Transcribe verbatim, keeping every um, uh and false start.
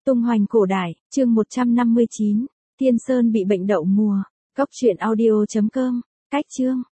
Tung hoành cổ đại, chương một trăm năm mươi chín, Tiên Sơn bị bệnh đậu mùa. Cốc truyện audio chấm com, cách chương.